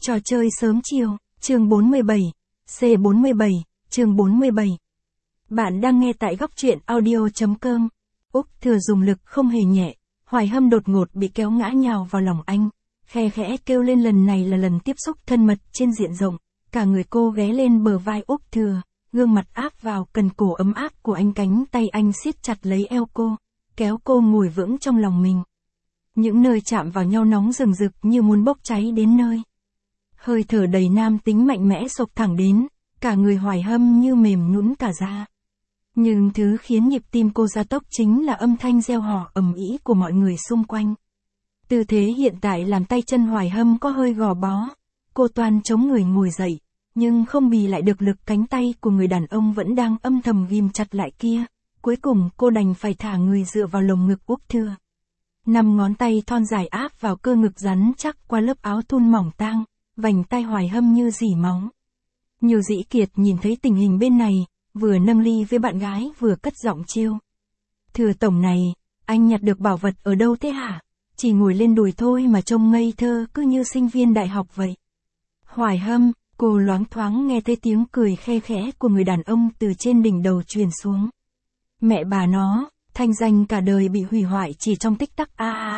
Trò chơi sớm chiều, chương 47, C47, chương 47. Bạn đang nghe tại góc truyện audio.com. Úc Thừa dùng lực không hề nhẹ, Hoài Hâm đột ngột bị kéo ngã nhào vào lòng anh, khe khẽ kêu lên, lần này là lần tiếp xúc thân mật trên diện rộng, cả người cô ghé lên bờ vai Úc Thừa, gương mặt áp vào cần cổ ấm áp của anh, cánh tay anh siết chặt lấy eo cô, kéo cô ngồi vững trong lòng mình. Những nơi chạm vào nhau nóng rừng rực như muốn bốc cháy đến nơi. Hơi thở đầy nam tính mạnh mẽ xộc thẳng đến, cả người Hoài Hâm như mềm nhũn cả ra. Nhưng thứ khiến nhịp tim cô gia tốc chính là âm thanh reo hò ầm ĩ của mọi người xung quanh. Tư thế hiện tại làm tay chân Hoài Hâm có hơi gò bó, cô toan chống người ngồi dậy, nhưng không bì lại được lực cánh tay của người đàn ông vẫn đang âm thầm ghim chặt lại kia. Cuối cùng cô đành phải thả người dựa vào lồng ngực Úc Thừa. 5 ngón tay thon dài áp vào cơ ngực rắn chắc qua lớp áo thun mỏng tang, vành tai Hoài Hâm như rỉ máu. Nhiều Dĩ Kiệt nhìn thấy tình hình bên này, vừa nâng ly với bạn gái vừa cất giọng trêu. Thừa tổng này, anh nhặt được bảo vật ở đâu thế hả? Chỉ ngồi lên đùi thôi mà trông ngây thơ cứ như sinh viên đại học vậy. Hoài Hâm, cô loáng thoáng nghe thấy tiếng cười khe khẽ của người đàn ông từ trên đỉnh đầu truyền xuống. Mẹ bà nó, thanh danh cả đời bị hủy hoại chỉ trong tích tắc.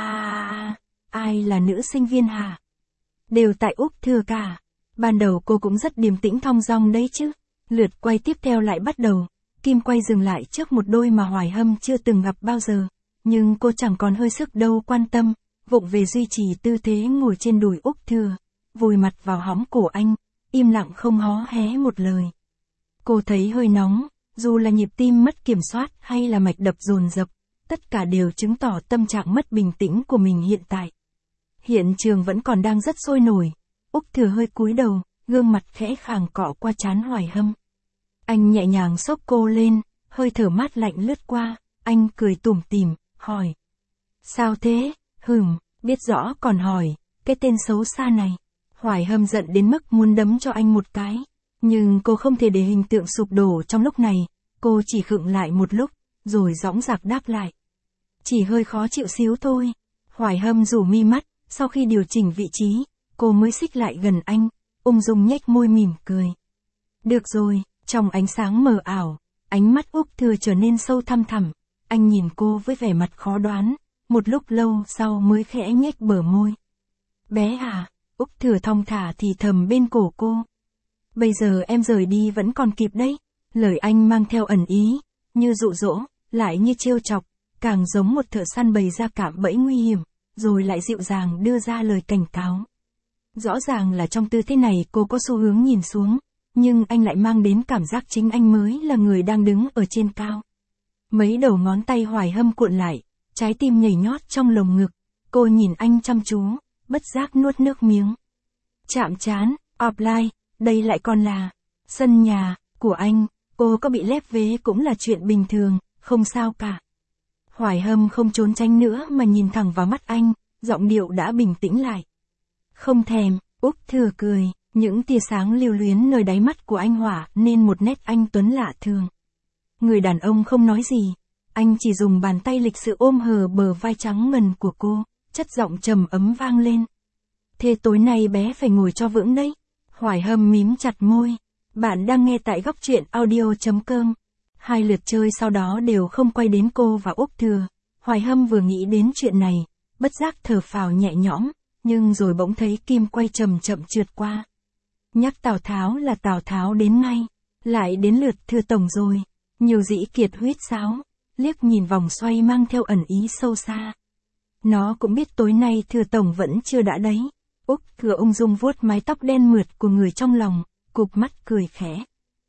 Ai là nữ sinh viên hả? Đều tại Úc Thừa cả. Ban đầu cô cũng rất điềm tĩnh thong dong đấy chứ. Lượt quay tiếp theo lại bắt đầu. Kim quay dừng lại trước một đôi mà Hoài Hâm chưa từng gặp bao giờ. Nhưng cô chẳng còn hơi sức đâu quan tâm, vụng về duy trì tư thế ngồi trên đùi Úc Thừa, vùi mặt vào hõm cổ anh, im lặng không hó hé một lời. Cô thấy hơi nóng, dù là nhịp tim mất kiểm soát hay là mạch đập dồn dập, tất cả đều chứng tỏ tâm trạng mất bình tĩnh của mình hiện tại. Hiện trường vẫn còn đang rất sôi nổi. Úc Thừa hơi cúi đầu, gương mặt khẽ khàng cọ qua trán Hoài Hâm. Anh nhẹ nhàng xốc cô lên, hơi thở mát lạnh lướt qua, anh cười tủm tỉm, hỏi. Sao thế? Biết rõ còn hỏi, cái tên xấu xa này. Hoài Hâm giận đến mức muốn đấm cho anh một cái. Nhưng cô không thể để hình tượng sụp đổ trong lúc này, cô chỉ khựng lại một lúc, rồi dõng dạc đáp lại. Chỉ hơi khó chịu xíu thôi. Hoài Hâm rủ mi mắt, sau khi điều chỉnh vị trí, cô mới xích lại gần anh, ung dung nhếch môi mỉm cười. Được rồi, trong ánh sáng mờ ảo, ánh mắt Úc Thừa trở nên sâu thăm thẳm, anh nhìn cô với vẻ mặt khó đoán, một lúc lâu sau mới khẽ nhếch bờ môi. Bé à, Úc Thừa thong thả thì thầm bên cổ cô. Bây giờ em rời đi vẫn còn kịp đấy. Lời anh mang theo ẩn ý, như dụ dỗ, lại như trêu chọc, càng giống một thợ săn bày ra cạm bẫy nguy hiểm, rồi lại dịu dàng đưa ra lời cảnh cáo. Rõ ràng là trong tư thế này cô có xu hướng nhìn xuống, nhưng anh lại mang đến cảm giác chính anh mới là người đang đứng ở trên cao. Mấy đầu ngón tay Hoài Hâm cuộn lại, trái tim nhảy nhót trong lồng ngực, cô nhìn anh chăm chú, bất giác nuốt nước miếng. Chạm trán, offline, đây lại còn là sân nhà của anh, cô có bị lép vế cũng là chuyện bình thường, không sao cả. Hoài Hâm không trốn tránh nữa mà nhìn thẳng vào mắt anh, giọng điệu đã bình tĩnh lại. Không thèm, Úc Thừa cười, những tia sáng lưu luyến nơi đáy mắt của anh hỏa nên một nét anh tuấn lạ thường. Người đàn ông không nói gì, anh chỉ dùng bàn tay lịch sự ôm hờ bờ vai trắng ngần của cô, chất giọng trầm ấm vang lên. Thế tối nay bé phải ngồi cho vững đấy. Hoài Hâm mím chặt môi. Bạn đang nghe tại góc truyện audio.com. Hai lượt chơi sau đó đều không quay đến cô và Úc Thừa. Hoài Hâm vừa nghĩ đến chuyện này, bất giác thở phào nhẹ nhõm, nhưng rồi bỗng thấy kim quay chậm chậm trượt qua. Nhắc Tào Tháo là Tào Tháo đến ngay, lại đến lượt Thừa tổng rồi. Nhiều Dĩ Kiệt huýt sáo, liếc nhìn vòng xoay mang theo ẩn ý sâu xa. Nó cũng biết tối nay Thừa tổng vẫn chưa đã đấy. Úc Thừa ung dung vuốt mái tóc đen mượt của người trong lòng, cụp mắt cười khẽ.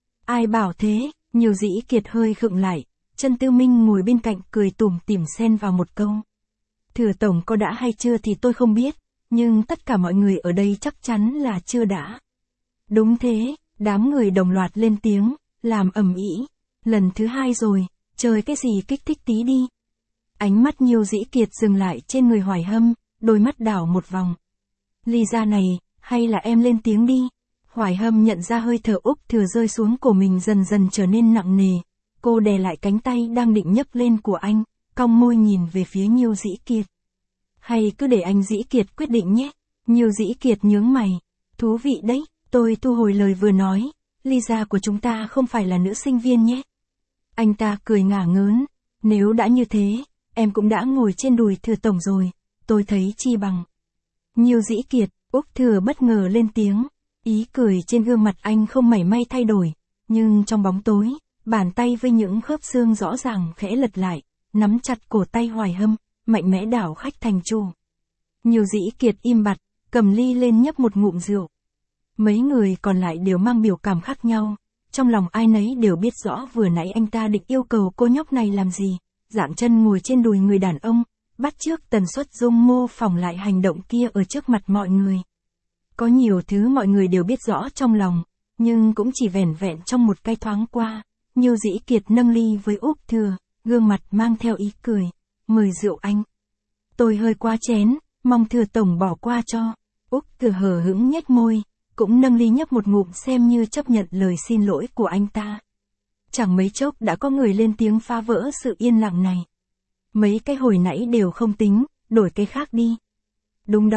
Ai bảo thế? Nhiều Dĩ Kiệt hơi khựng lại, Trần Tư Minh ngồi bên cạnh cười tủm tỉm xen vào một câu. Thừa tổng có đã hay chưa thì tôi không biết, nhưng tất cả mọi người ở đây chắc chắn là chưa đã. Đúng thế, đám người đồng loạt lên tiếng, làm ầm ĩ. Lần thứ 2 rồi, chơi cái gì kích thích tí đi. Ánh mắt Nhiều Dĩ Kiệt dừng lại trên người Hoài Hâm, đôi mắt đảo một vòng. Ly ra này, hay là em lên tiếng đi. Hoài Hâm nhận ra hơi thở Úc Thừa rơi xuống cổ mình dần dần trở nên nặng nề. Cô đè lại cánh tay đang định nhấc lên của anh, cong môi nhìn về phía Nhiều Dĩ Kiệt. Hay cứ để anh Dĩ Kiệt quyết định nhé. Nhiều Dĩ Kiệt nhướng mày. Thú vị đấy, tôi thu hồi lời vừa nói, Lisa của chúng ta không phải là nữ sinh viên nhé. Anh ta cười ngả ngớn, nếu đã như thế, em cũng đã ngồi trên đùi Thừa tổng rồi, tôi thấy chi bằng. Nhiêu Dĩ Kiệt, Úc Thừa bất ngờ lên tiếng, ý cười trên gương mặt anh không mảy may thay đổi, nhưng trong bóng tối, bàn tay với những khớp xương rõ ràng khẽ lật lại, nắm chặt cổ tay Hoài Hâm, mạnh mẽ đảo khách thành chủ. Nhiêu Dĩ Kiệt im bặt, cầm ly lên nhấp một ngụm rượu. Mấy người còn lại đều mang biểu cảm khác nhau, trong lòng ai nấy đều biết rõ vừa nãy anh ta định yêu cầu cô nhóc này làm gì, dạng chân ngồi trên đùi người đàn ông, bắt chước tần suất Dung mô phỏng lại hành động kia ở trước mặt mọi người. Có nhiều thứ mọi người đều biết rõ trong lòng, nhưng cũng chỉ vẻn vẹn trong một cái thoáng qua. Nhiêu Dĩ Kiệt nâng ly với Úc Thừa, gương mặt mang theo ý cười, mời rượu anh. Tôi hơi quá chén, mong Thừa tổng bỏ qua cho. Úc Thừa hờ hững nhếch môi, cũng nâng ly nhấp một ngụm xem như chấp nhận lời xin lỗi của anh ta. Chẳng mấy chốc đã có người lên tiếng phá vỡ sự yên lặng này. Mấy cái hồi nãy đều không tính, đổi cái khác đi. Đúng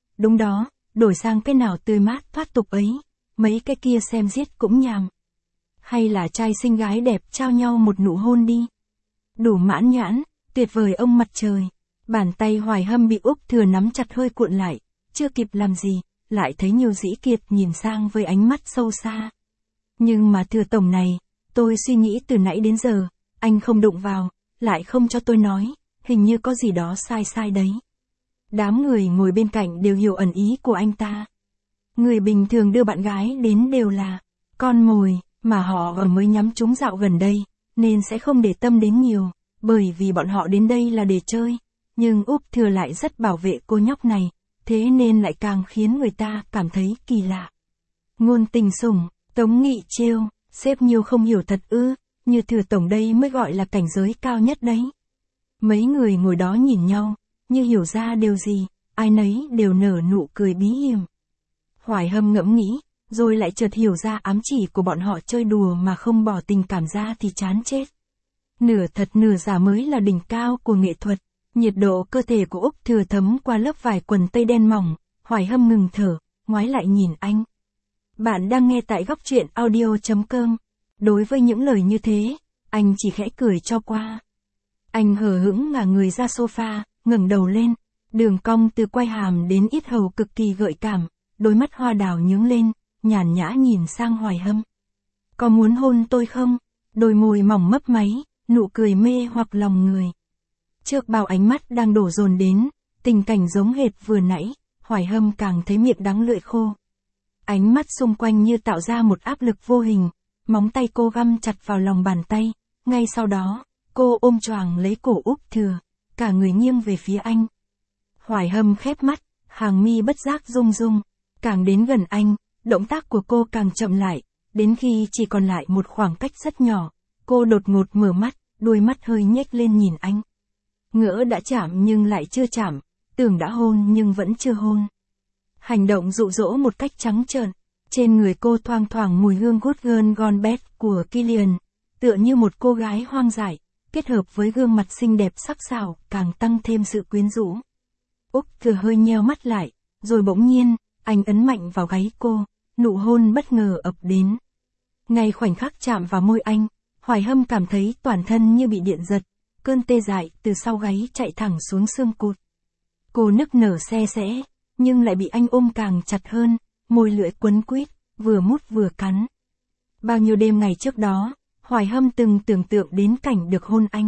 đó, đổi sang cái nào tươi mát thoát tục ấy, mấy cái kia xem giết cũng nhàm. Hay là trai xinh gái đẹp trao nhau một nụ hôn đi. Đủ mãn nhãn, tuyệt vời ông mặt trời. Bàn tay Hoài Hâm bị Úc Thừa nắm chặt hơi cuộn lại, chưa kịp làm gì, lại thấy Nhiêu Dĩ Kiệt nhìn sang với ánh mắt sâu xa. Nhưng mà Thừa tổng này, tôi suy nghĩ từ nãy đến giờ, anh không đụng vào, lại không cho tôi nói, hình như có gì đó sai sai đấy. Đám người ngồi bên cạnh đều hiểu ẩn ý của anh ta. Người bình thường đưa bạn gái đến đều là con mồi, mà họ vừa mới nhắm trúng dạo gần đây, nên sẽ không để tâm đến nhiều, bởi vì bọn họ đến đây là để chơi. Nhưng Úc Thừa lại rất bảo vệ cô nhóc này, thế nên lại càng khiến người ta cảm thấy kỳ lạ. Ngôn Tình Sủng, Tống Nghị trêu, sếp Nhiêu không hiểu thật ư, như Thừa tổng đây mới gọi là cảnh giới cao nhất đấy. Mấy người ngồi đó nhìn nhau, như hiểu ra điều gì, ai nấy đều nở nụ cười bí hiểm. Hoài Hâm ngẫm nghĩ, rồi lại chợt hiểu ra ám chỉ của bọn họ chơi đùa mà không bỏ tình cảm ra thì chán chết. Nửa thật nửa giả mới là đỉnh cao của nghệ thuật. Nhiệt độ cơ thể của Úc Thừa thấm qua lớp vải quần tây đen mỏng, Hoài Hâm ngừng thở, ngoái lại nhìn anh. Bạn đang nghe tại góc truyện audio.com. Đối với những lời như thế, anh chỉ khẽ cười cho qua. Anh hờ hững ngả người ra sofa, ngẩng đầu lên, đường cong từ quai hàm đến yết hầu cực kỳ gợi cảm, đôi mắt hoa đào nhướng lên, nhàn nhã nhìn sang Hoài Hâm. Có muốn hôn tôi không? Đôi môi mỏng mấp máy, nụ cười mê hoặc lòng người. Trước bao ánh mắt đang đổ dồn đến, tình cảnh giống hệt vừa nãy, Hoài Hâm càng thấy miệng đắng lưỡi khô. Ánh mắt xung quanh như tạo ra một áp lực vô hình, móng tay cô găm chặt vào lòng bàn tay, ngay sau đó, cô ôm choàng lấy cổ Úc Thừa, cả người nghiêng về phía anh. Hoài Hâm khép mắt, hàng mi bất giác rung rung, càng đến gần anh, động tác của cô càng chậm lại, đến khi chỉ còn lại một khoảng cách rất nhỏ, cô đột ngột mở mắt, đôi mắt hơi nhếch lên nhìn anh. Ngỡ đã chạm nhưng lại chưa chạm, tưởng đã hôn nhưng vẫn chưa hôn. Hành động dụ dỗ một cách trắng trợn, trên người cô thoang thoảng mùi hương Good Girl Gone Bad của Kilian, tựa như một cô gái hoang dại, kết hợp với gương mặt xinh đẹp sắc sảo, càng tăng thêm sự quyến rũ. Úc Thừa hơi nheo mắt lại, rồi bỗng nhiên, anh ấn mạnh vào gáy cô, nụ hôn bất ngờ ập đến. Ngay khoảnh khắc chạm vào môi anh, Hoài Hâm cảm thấy toàn thân như bị điện giật, cơn tê dại từ sau gáy chạy thẳng xuống xương cụt. Cô nức nở se sẽ, nhưng lại bị anh ôm càng chặt hơn, môi lưỡi quấn quýt, vừa mút vừa cắn. Bao nhiêu đêm ngày trước đó, Hoài Hâm từng tưởng tượng đến cảnh được hôn anh.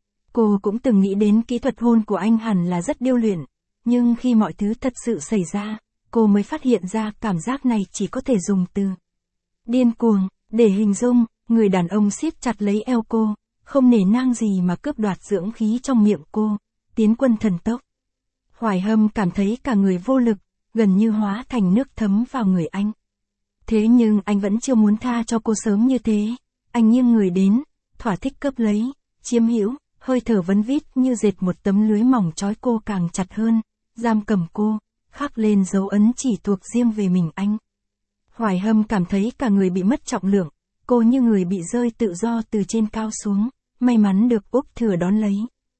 Cô cũng từng nghĩ đến kỹ thuật hôn của anh hẳn là rất điêu luyện, nhưng khi mọi thứ thật sự xảy ra, cô mới phát hiện ra cảm giác này chỉ có thể dùng từ điên cuồng để hình dung. Người đàn ông siết chặt lấy eo cô, không nể nang gì mà cướp đoạt dưỡng khí trong miệng cô, tiến quân thần tốc. Hoài Hâm cảm thấy cả người vô lực, gần như hóa thành nước thấm vào người anh. Thế nhưng anh vẫn chưa muốn tha cho cô sớm như thế, anh nghiêng người đến, thỏa thích cướp lấy, chiếm hữu, hơi thở vấn vít như dệt một tấm lưới mỏng trói cô càng chặt hơn, giam cầm cô, khắc lên dấu ấn chỉ thuộc riêng về mình anh. Hoài Hâm cảm thấy cả người bị mất trọng lượng, cô như người bị rơi tự do từ trên cao xuống, may mắn được Úc Thừa đón lấy.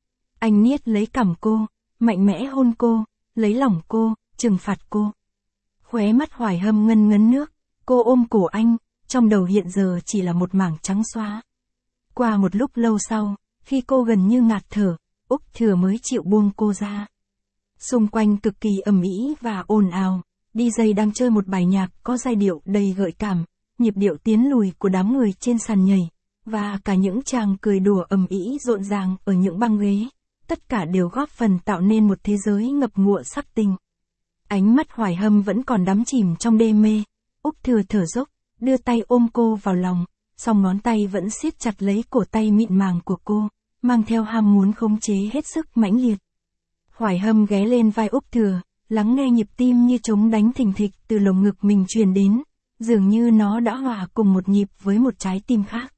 Anh niết lấy cằm cô, mạnh mẽ hôn cô, lấy lòng cô, trừng phạt cô. Khóe mắt Hoài Hâm ngân ngấn nước, cô ôm cổ anh, trong đầu hiện giờ chỉ là một mảng trắng xóa. Qua một lúc lâu sau, khi cô gần như ngạt thở, Úc Thừa mới chịu buông cô ra. Xung quanh cực kỳ ầm ĩ và ồn ào, DJ đang chơi một bài nhạc có giai điệu đầy gợi cảm, nhịp điệu tiến lùi của đám người trên sàn nhảy, và cả những chàng cười đùa ầm ĩ rộn ràng ở những băng ghế, tất cả đều góp phần tạo nên một thế giới ngập ngụa sắc tình. Ánh mắt Hoài Hâm vẫn còn đắm chìm trong đê mê, Úc Thừa thở dốc, đưa tay ôm cô vào lòng, song ngón tay vẫn siết chặt lấy cổ tay mịn màng của cô, mang theo ham muốn khống chế hết sức mãnh liệt. Hoài Hâm ghé lên vai Úc Thừa, lắng nghe nhịp tim như trống đánh thình thịch từ lồng ngực mình truyền đến, dường như nó đã hòa cùng một nhịp với một trái tim khác.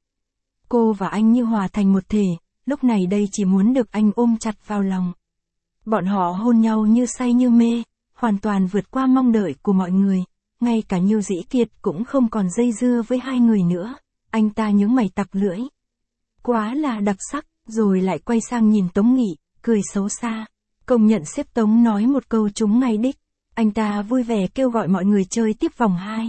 Cô và anh như hòa thành một thể, lúc này đây chỉ muốn được anh ôm chặt vào lòng. Bọn họ hôn nhau như say như mê, hoàn toàn vượt qua mong đợi của mọi người, ngay cả Nhiêu Dĩ Kiệt cũng không còn dây dưa với hai người nữa, anh ta nhướng mày tặc lưỡi. Quá là đặc sắc, rồi lại quay sang nhìn Tống Nghị, cười xấu xa. Công nhận sếp Tống nói một câu trúng ngay đích, anh ta vui vẻ kêu gọi mọi người chơi tiếp vòng 2.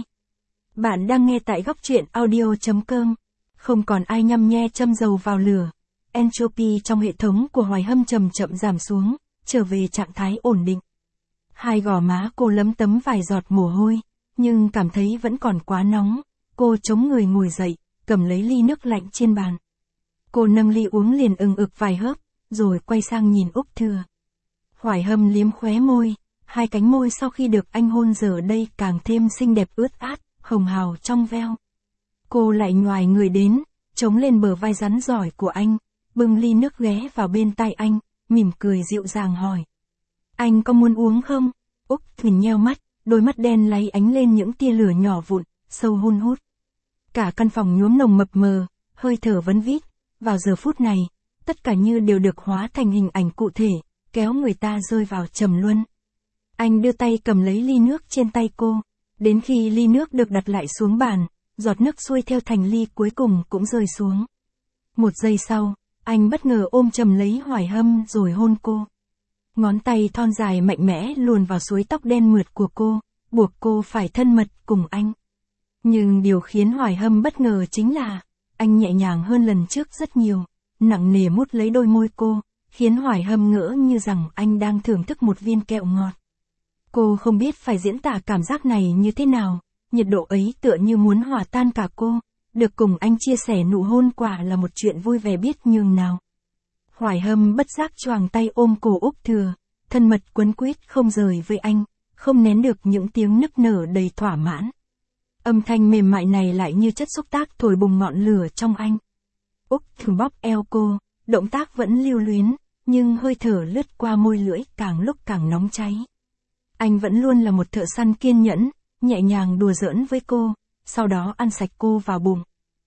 Bạn đang nghe tại góc truyện audio.com. Không còn ai nhăm nhe châm dầu vào lửa. Entropy trong hệ thống của Hoài Hâm chậm chậm giảm xuống, trở về trạng thái ổn định. Hai gò má cô lấm tấm vài giọt mồ hôi, nhưng cảm thấy vẫn còn quá nóng. Cô chống người ngồi dậy, cầm lấy ly nước lạnh trên bàn. Cô nâng ly uống liền ừng ực vài hớp, rồi quay sang nhìn Úc Thừa. Hoài Hâm liếm khóe môi, hai cánh môi sau khi được anh hôn giờ đây càng thêm xinh đẹp ướt át, hồng hào trong veo. Cô lại nhoài người đến, chống lên bờ vai rắn giỏi của anh, bưng ly nước ghé vào bên tai anh, mỉm cười dịu dàng hỏi. Anh có muốn uống không? Úc Thừa nheo mắt, đôi mắt đen láy ánh lên những tia lửa nhỏ vụn, sâu hun hút. Cả căn phòng nhuốm nồng mập mờ, hơi thở vấn vít, vào giờ phút này, tất cả như đều được hóa thành hình ảnh cụ thể, kéo người ta rơi vào trầm luân. Anh đưa tay cầm lấy ly nước trên tay cô, đến khi ly nước được đặt lại xuống bàn, giọt nước xuôi theo thành ly cuối cùng cũng rơi xuống. Một giây sau, anh bất ngờ ôm chầm lấy Hoài Hâm rồi hôn cô. Ngón tay thon dài mạnh mẽ luồn vào suối tóc đen mượt của cô, buộc cô phải thân mật cùng anh. Nhưng điều khiến Hoài Hâm bất ngờ chính là, anh nhẹ nhàng hơn lần trước rất nhiều, nặng nề mút lấy đôi môi cô, khiến Hoài Hâm ngỡ như rằng anh đang thưởng thức một viên kẹo ngọt. Cô không biết phải diễn tả cảm giác này như thế nào, nhiệt độ ấy tựa như muốn hòa tan cả cô, được cùng anh chia sẻ nụ hôn quả là một chuyện vui vẻ biết nhường nào. Hoài Hâm bất giác choàng tay ôm cổ Úc Thừa, thân mật quấn quýt không rời với anh, không nén được những tiếng nức nở đầy thỏa mãn. Âm thanh mềm mại này lại như chất xúc tác thổi bùng ngọn lửa trong anh. Úc Thừa bóp eo cô, động tác vẫn lưu luyến, nhưng hơi thở lướt qua môi lưỡi càng lúc càng nóng cháy. Anh vẫn luôn là một thợ săn kiên nhẫn, nhẹ nhàng đùa giỡn với cô, sau đó ăn sạch cô vào bụng.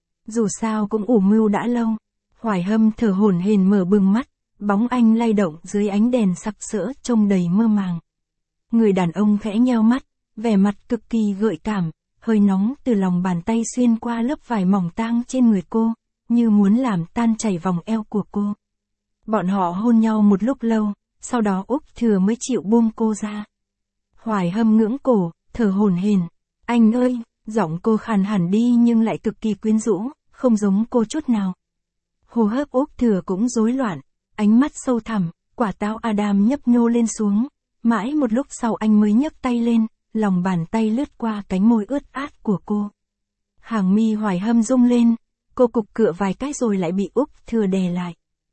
Dù sao cũng ủ mưu đã lâu. Hoài Hâm thở hổn hển mở bừng mắt, bóng anh lay động dưới ánh đèn sặc sỡ trông đầy mơ màng. Người đàn ông khẽ nheo mắt, vẻ mặt cực kỳ gợi cảm, hơi nóng từ lòng bàn tay xuyên qua lớp vải mỏng tang trên người cô, như muốn làm tan chảy vòng eo của cô. Bọn họ hôn nhau một lúc lâu, sau đó Úc Thừa mới chịu buông cô ra. Hoài Hâm ngưỡng cổ, thở hổn hển. Anh ơi, giọng cô khàn hẳn đi nhưng lại cực kỳ quyến rũ, không giống cô chút nào. Hô hấp Úc Thừa cũng rối loạn, ánh mắt sâu thẳm, quả táo Adam nhấp nhô lên xuống. Mãi một lúc sau anh mới nhấc tay lên, lòng bàn tay lướt qua cánh môi ướt át của cô. Hàng mi Hoài Hâm rung lên, cô cục cựa vài cái rồi lại bị Úc Thừa đè lại.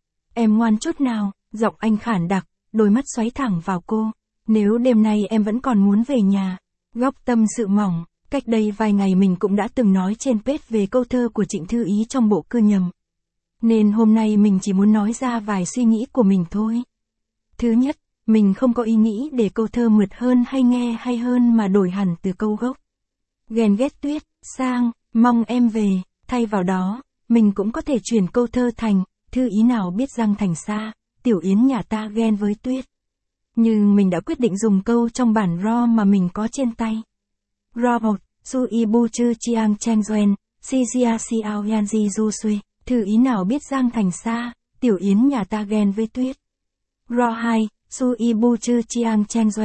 Em ngoan chút nào, giọng anh khản đặc, đôi mắt xoáy thẳng vào cô. Nếu đêm nay em vẫn còn muốn về nhà. Góc tâm sự mỏng, cách đây vài ngày mình cũng đã từng nói trên page về câu thơ của Trịnh Thư Ý trong bộ Cưa Nhầm. Nên hôm nay mình chỉ muốn nói ra vài suy nghĩ của mình thôi. Thứ nhất, mình không có ý nghĩ để câu thơ mượt hơn hay nghe hay hơn mà đổi hẳn từ câu gốc. Ghen ghét tuyết, sang, mong em về, thay vào đó, mình cũng có thể chuyển câu thơ thành, Thư Ý nào biết Giang Thành xa, Tiểu Yến nhà ta ghen với tuyết. Nhưng mình đã quyết định dùng câu trong bản raw mà mình có trên tay. Raw 1, Su y bu chư chiang cheng doen, si jia xiao yan ji du sui, Thư Ý nào biết Giang Thành xa, Tiểu Yến nhà ta ghen với tuyết. Raw 2, Su y bu chư chiang cheng doen,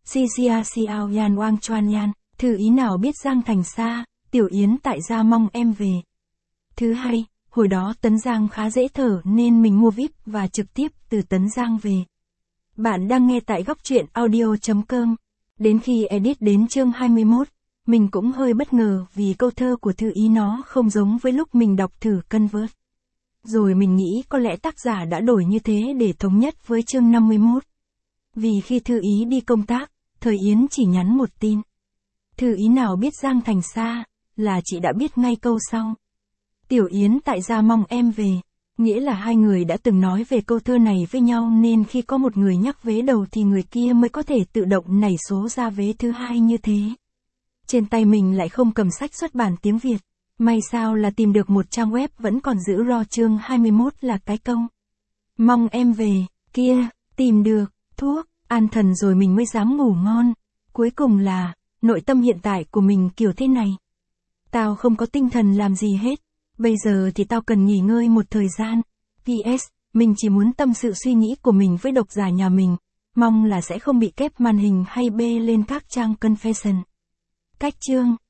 Si Xia Xiao Yan Wang Chuan Yan, thư ý nào biết Giang Thành xa, Tiểu Yến tại gia mong em về. Thứ hai, hồi đó Tấn Giang khá dễ thở nên mình mua VIP và trực tiếp từ Tấn Giang về. Bạn đang nghe tại góc truyện audio.com. Đến khi edit đến chương 21, mình cũng hơi bất ngờ vì câu thơ của thư ý nó không giống với lúc mình đọc thử Convert. Rồi mình nghĩ có lẽ tác giả đã đổi như thế để thống nhất với chương 51. Vì khi thư ý đi công tác, Thời Yến chỉ nhắn một tin. Thư ý nào biết Giang Thành xa, là chị đã biết ngay câu sau. Tiểu Yến tại gia mong em về, nghĩa là hai người đã từng nói về câu thơ này với nhau nên khi có một người nhắc vế đầu thì người kia mới có thể tự động nảy số ra vế thứ hai như thế. Trên tay mình lại không cầm sách xuất bản tiếng Việt, may sao là tìm được một trang web vẫn còn giữ ro chương 21 là cái câu. Mong em về, kia, tìm được, thuốc, an thần rồi mình mới dám ngủ ngon. Cuối cùng là, nội tâm hiện tại của mình kiểu thế này. Tao không có tinh thần làm gì hết. Bây giờ thì tao cần nghỉ ngơi một thời gian. PS, mình chỉ muốn tâm sự suy nghĩ của mình với độc giả nhà mình. Mong là sẽ không bị kép màn hình hay bê lên các trang confession. Cách chương